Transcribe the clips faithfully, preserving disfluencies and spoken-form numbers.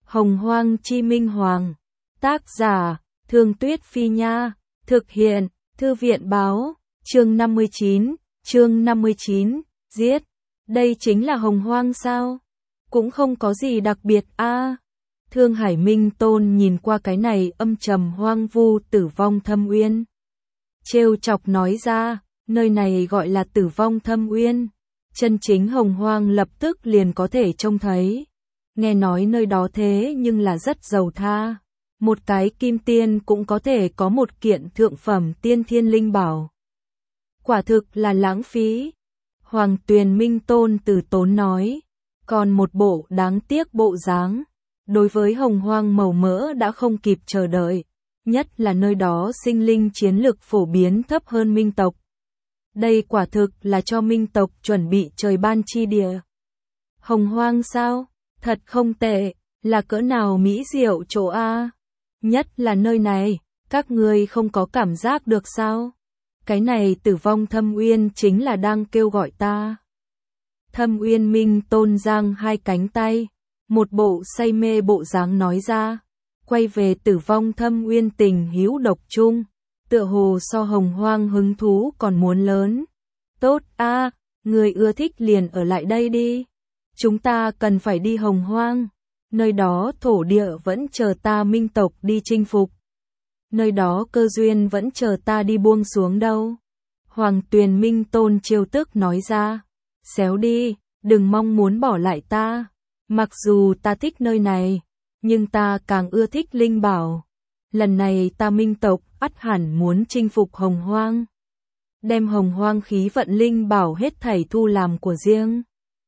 Hồng Hoang Chi Minh Hoàng. Tác giả, Thương Tuyết Phi Nha. Thực hiện, Thư viện Báo. Chương năm mươi chín, chương năm mươi chín, giết. Đây chính là Hồng Hoang sao? Cũng không có gì đặc biệt a. À. Thương Hải Minh Tôn nhìn qua cái này âm trầm hoang vu tử vong thâm uyên. Trêu chọc nói ra, nơi này gọi là tử vong thâm uyên. Chân chính Hồng Hoang lập tức liền có thể trông thấy. Nghe nói nơi đó thế nhưng là rất giàu tha. Một cái kim tiên cũng có thể có một kiện thượng phẩm tiên thiên linh bảo. Quả thực là lãng phí. Hoàng Tuyền Minh Tôn từ tốn nói. Còn một bộ đáng tiếc bộ dáng. Đối với Hồng Hoang màu mỡ đã không kịp chờ đợi. Nhất là nơi đó sinh linh chiến lực phổ biến thấp hơn Minh tộc. Đây quả thực là cho Minh tộc chuẩn bị trời ban chi địa. Hồng Hoang sao? Thật không tệ, là cỡ nào mỹ diệu chỗ a. Nhất là nơi này, các ngươi không có cảm giác được sao? Cái này tử vong thâm uyên chính là đang kêu gọi ta. Thâm uyên Minh Tôn giang hai cánh tay, một bộ say mê bộ dáng nói ra, quay về tử vong thâm uyên tình hữu độc chung, tựa hồ so Hồng Hoang hứng thú còn muốn lớn. Tốt a, người ưa thích liền ở lại đây đi. Chúng ta cần phải đi Hồng Hoang, nơi đó thổ địa vẫn chờ ta Minh tộc đi chinh phục. Nơi đó cơ duyên vẫn chờ ta đi buông xuống đâu. Hoàng Tuyền Minh Tôn trêu tức nói ra, xéo đi, đừng mong muốn bỏ lại ta. Mặc dù ta thích nơi này, nhưng ta càng ưa thích linh bảo. Lần này ta Minh tộc ắt hẳn muốn chinh phục Hồng Hoang. Đem Hồng Hoang khí vận linh bảo hết thảy thu làm của riêng.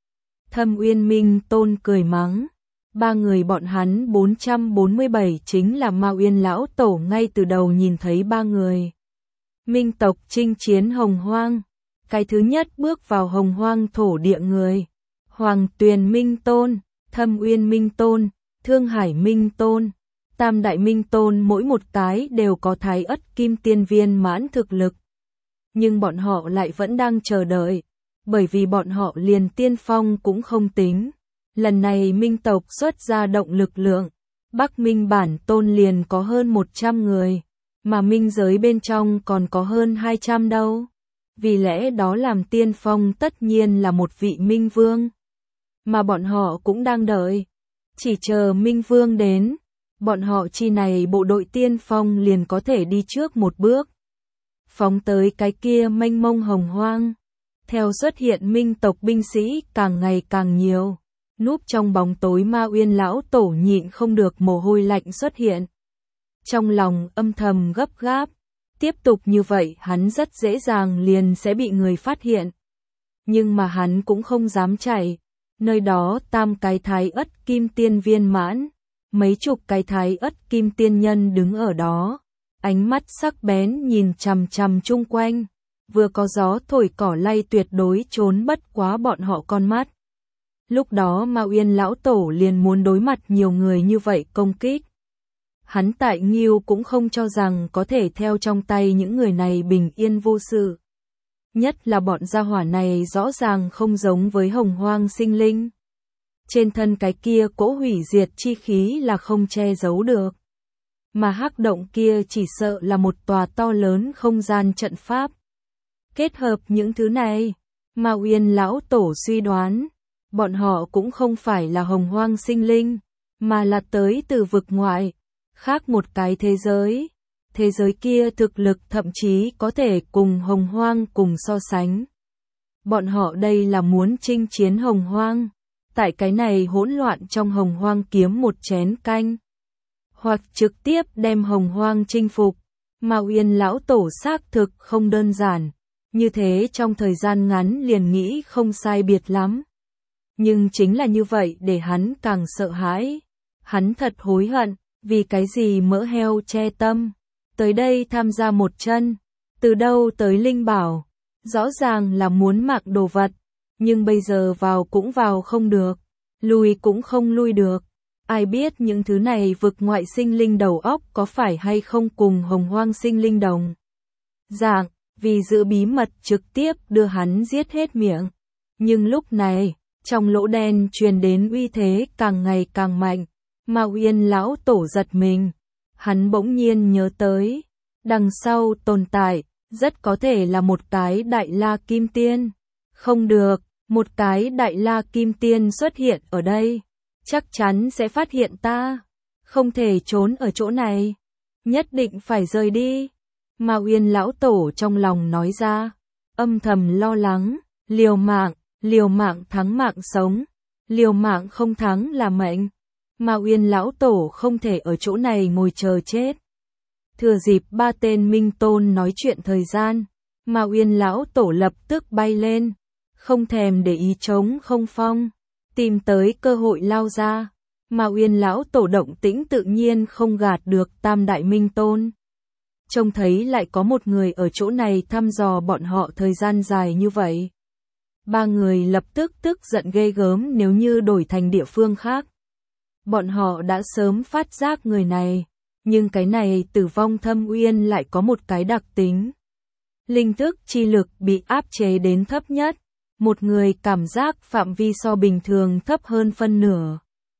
Thâm Uyên Minh Tôn cười mắng. Ba người bọn hắn bốn trăm bốn mươi bảy chính là Ma Uyên lão tổ ngay từ đầu nhìn thấy ba người. Minh tộc chinh chiến Hồng Hoang. Cái thứ nhất bước vào Hồng Hoang thổ địa người. Hoàng Tuyền Minh Tôn, Thâm Uyên Minh Tôn, Thương Hải Minh Tôn. Tam Đại Minh Tôn mỗi một cái đều có thái ất kim tiên viên mãn thực lực. Nhưng bọn họ lại vẫn đang chờ đợi. Bởi vì bọn họ liền tiên phong cũng không tính. Lần này Minh tộc xuất ra động lực lượng. Bắc Minh bản tôn liền có hơn một trăm người. Mà Minh giới bên trong còn có hơn hai trăm đâu. Vì lẽ đó làm tiên phong tất nhiên là một vị Minh Vương. Mà bọn họ cũng đang đợi. Chỉ chờ Minh Vương đến. Bọn họ chi này bộ đội tiên phong liền có thể đi trước một bước. Phóng tới cái kia mênh mông Hồng Hoang. Theo xuất hiện Minh tộc binh sĩ càng ngày càng nhiều, núp trong bóng tối Ma Uyên lão tổ nhịn không được mồ hôi lạnh xuất hiện. Trong lòng âm thầm gấp gáp, tiếp tục như vậy hắn rất dễ dàng liền sẽ bị người phát hiện. Nhưng mà hắn cũng không dám chạy, nơi đó tam cái thái ất kim tiên viên mãn, mấy chục cái thái ất kim tiên nhân đứng ở đó, ánh mắt sắc bén nhìn chằm chằm chung quanh. Vừa có gió thổi cỏ lay tuyệt đối trốn bất quá bọn họ con mắt. Lúc đó Ma Uyên lão tổ liền muốn đối mặt nhiều người như vậy công kích. Hắn tại Nghiêu cũng không cho rằng có thể theo trong tay những người này bình yên vô sự. Nhất là bọn gia hỏa này rõ ràng không giống với Hồng Hoang sinh linh. Trên thân cái kia cỗ hủy diệt chi khí là không che giấu được. Mà hắc động kia chỉ sợ là một tòa to lớn không gian trận pháp. Kết hợp những thứ này, Ma Uyên lão tổ suy đoán, bọn họ cũng không phải là Hồng Hoang sinh linh, mà là tới từ vực ngoại, khác một cái thế giới. Thế giới kia thực lực thậm chí có thể cùng Hồng Hoang cùng so sánh. Bọn họ đây là muốn chinh chiến Hồng Hoang, tại cái này hỗn loạn trong Hồng Hoang kiếm một chén canh, hoặc trực tiếp đem Hồng Hoang chinh phục. Ma Uyên lão tổ xác thực không đơn giản. Như thế trong thời gian ngắn liền nghĩ không sai biệt lắm. Nhưng chính là như vậy để hắn càng sợ hãi. Hắn thật hối hận, vì cái gì mỡ heo che tâm. Tới đây tham gia một chân, từ đâu tới linh bảo. Rõ ràng là muốn mặc đồ vật, nhưng bây giờ vào cũng vào không được, lui cũng không lui được. Ai biết những thứ này vực ngoại sinh linh đầu óc có phải hay không cùng Hồng Hoang sinh linh đồng dạng. Vì giữ bí mật trực tiếp đưa hắn giết hết miệng. Nhưng lúc này, trong lỗ đen truyền đến uy thế càng ngày càng mạnh, Ma Uyên lão tổ giật mình, hắn bỗng nhiên nhớ tới, đằng sau tồn tại, rất có thể là một cái Đại La Kim Tiên. Không được, một cái Đại La Kim Tiên xuất hiện ở đây, chắc chắn sẽ phát hiện ta, không thể trốn ở chỗ này, nhất định phải rời đi. Ma Uyên lão tổ trong lòng nói ra, âm thầm lo lắng, liều mạng, liều mạng thắng mạng sống, liều mạng không thắng là mệnh. Ma Uyên lão tổ không thể ở chỗ này ngồi chờ chết. Thừa dịp ba tên minh tôn nói chuyện thời gian, Ma Uyên lão tổ lập tức bay lên, không thèm để ý trống không phong, tìm tới cơ hội lao ra. Ma Uyên lão tổ động tĩnh tự nhiên không gạt được tam đại minh tôn. Trông thấy lại có một người ở chỗ này thăm dò bọn họ thời gian dài như vậy. Ba người lập tức tức giận ghê gớm, nếu như đổi thành địa phương khác, bọn họ đã sớm phát giác người này, nhưng cái này Tử Vong Thâm Uyên lại có một cái đặc tính. Linh thức chi lực bị áp chế đến thấp nhất, một người cảm giác phạm vi so bình thường thấp hơn phân nửa.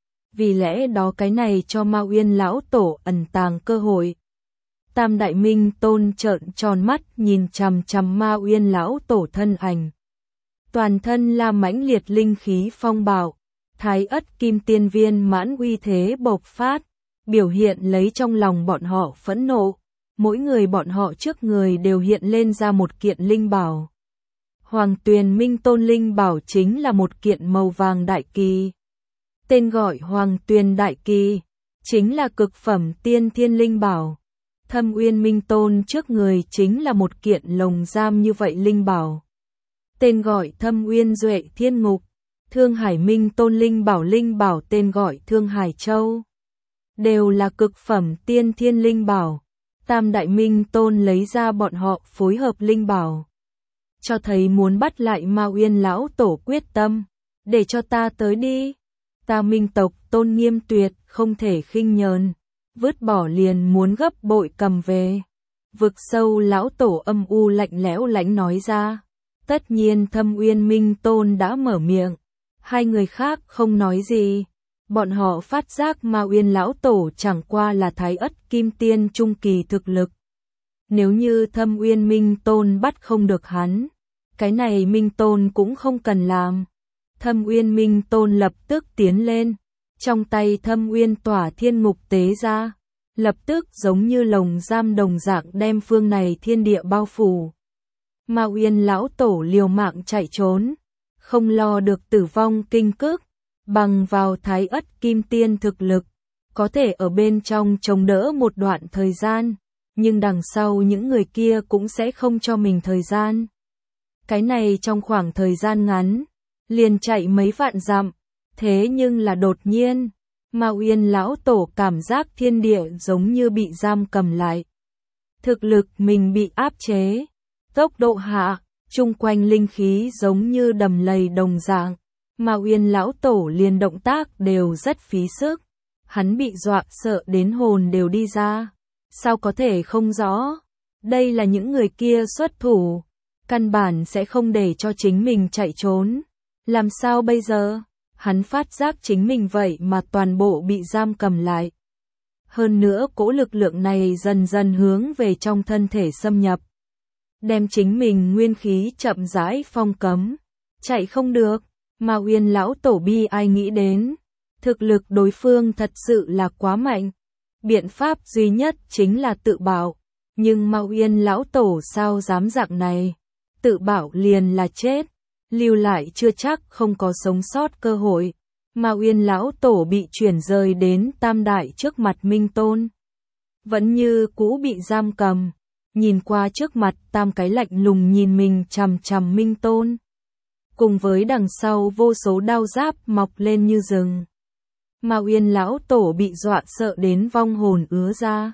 Vì lẽ đó cái này cho Ma Uyên lão tổ ẩn tàng cơ hội. Tam đại minh tôn trợn tròn mắt nhìn chằm chằm Ma Uyên lão tổ thân ảnh. Toàn thân là mãnh liệt linh khí phong bạo, Thái Ất Kim Tiên viên mãn uy thế bộc phát, biểu hiện lấy trong lòng bọn họ phẫn nộ. Mỗi người bọn họ trước người đều hiện lên ra một kiện linh bảo. Hoàng Tuyền Minh Tôn linh bảo chính là một kiện màu vàng đại kỳ. Tên gọi Hoàng Tuyền Đại Kỳ, chính là cực phẩm tiên thiên linh bảo. Thâm Uyên Minh Tôn trước người chính là một kiện lồng giam như vậy linh bảo. Tên gọi Thâm Uyên Duệ Thiên Ngục. Thương Hải Minh Tôn linh bảo linh bảo tên gọi Thương Hải Châu. Đều là cực phẩm tiên thiên linh bảo. Tam đại minh tôn lấy ra bọn họ phối hợp linh bảo, cho thấy muốn bắt lại Ma Uyên lão tổ quyết tâm. Để cho ta tới đi. Ta minh tộc tôn nghiêm tuyệt, không thể khinh nhờn. Vứt bỏ liền muốn gấp bội cầm về. Vực sâu lão tổ âm u lạnh lẽo lãnh nói ra. Tất nhiên Thâm Uyên Minh Tôn đã mở miệng. Hai người khác không nói gì. Bọn họ phát giác Ma Uyên lão tổ chẳng qua là Thái Ất Kim Tiên trung kỳ thực lực. Nếu như Thâm Uyên Minh Tôn bắt không được hắn, cái này Minh Tôn cũng không cần làm. Thâm Uyên Minh Tôn lập tức tiến lên, trong tay Thâm Uyên Tỏa Thiên Ngục tế ra, lập tức giống như lồng giam đồng dạng đem phương này thiên địa bao phủ. Ma Uyên lão tổ liều mạng chạy trốn, không lo được tử vong kinh cức, bằng vào Thái Ất Kim Tiên thực lực, có thể ở bên trong chống đỡ một đoạn thời gian, nhưng đằng sau những người kia cũng sẽ không cho mình thời gian. Cái này trong khoảng thời gian ngắn, liền chạy mấy vạn dặm, thế nhưng là đột nhiên, Ma Uyên lão tổ cảm giác thiên địa giống như bị giam cầm lại. Thực lực mình bị áp chế, tốc độ hạ, chung quanh linh khí giống như đầm lầy đồng dạng. Ma Uyên lão tổ liền động tác đều rất phí sức, hắn bị dọa sợ đến hồn đều đi ra, sao có thể không rõ, đây là những người kia xuất thủ, căn bản sẽ không để cho chính mình chạy trốn, làm sao bây giờ, hắn phát giác chính mình vậy mà toàn bộ bị giam cầm lại. Hơn nữa cỗ lực lượng này dần dần hướng về trong thân thể xâm nhập, đem chính mình nguyên khí chậm rãi phong cấm, chạy không được. Ma Uyên lão tổ bi ai nghĩ đến, thực lực đối phương thật sự là quá mạnh, biện pháp duy nhất chính là tự bảo, nhưng Ma Uyên lão tổ sao dám dạng này, tự bảo liền là chết, lưu lại chưa chắc không có sống sót cơ hội. Ma Uyên lão tổ bị chuyển rời đến tam đại trước mặt Minh Tôn, vẫn như cũ bị giam cầm, nhìn qua trước mặt tam cái lạnh lùng nhìn mình chằm chằm Minh Tôn. Cùng với đằng sau vô số đao giáp mọc lên như rừng. Ma Uyên lão tổ bị dọa sợ đến vong hồn ứa ra.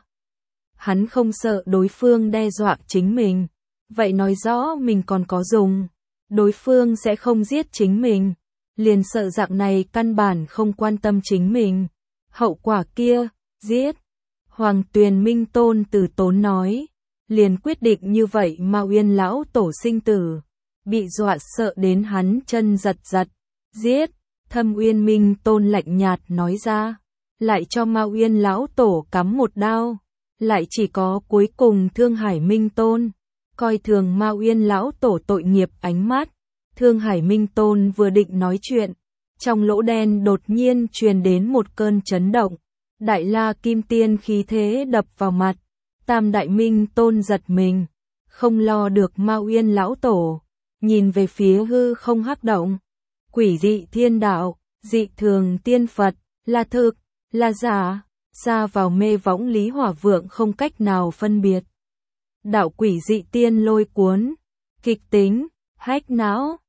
Hắn không sợ đối phương đe dọa chính mình, vậy nói rõ mình còn có dùng, đối phương sẽ không giết chính mình, liền sợ dạng này căn bản không quan tâm chính mình. Hậu quả kia, giết. Hoàng Tuyền Minh Tôn từ tốn nói, liền quyết định như vậy. Ma Uyên lão tổ sinh tử, bị dọa sợ đến hắn chân giật giật, giết. Thâm Uyên Minh Tôn lạnh nhạt nói ra, lại cho Mao Uyên lão tổ cắm một đao. Lại chỉ có cuối cùng Thương Hải Minh Tôn, coi thường Mao Uyên lão tổ tội nghiệp ánh mắt. Thương Hải Minh Tôn vừa định nói chuyện, trong lỗ đen đột nhiên truyền đến một cơn chấn động. Đại La Kim Tiên khí thế đập vào mặt, Tam Đại Minh Tôn giật mình, không lo được Mao Uyên lão tổ, nhìn về phía hư không hắc động. Quỷ dị thiên đạo, dị thường tiên Phật, là thực, là giả, xa vào mê võng Lý Hỏa Vượng không cách nào phân biệt. Đạo quỷ dị tiên lôi cuốn, kịch tính, hách não.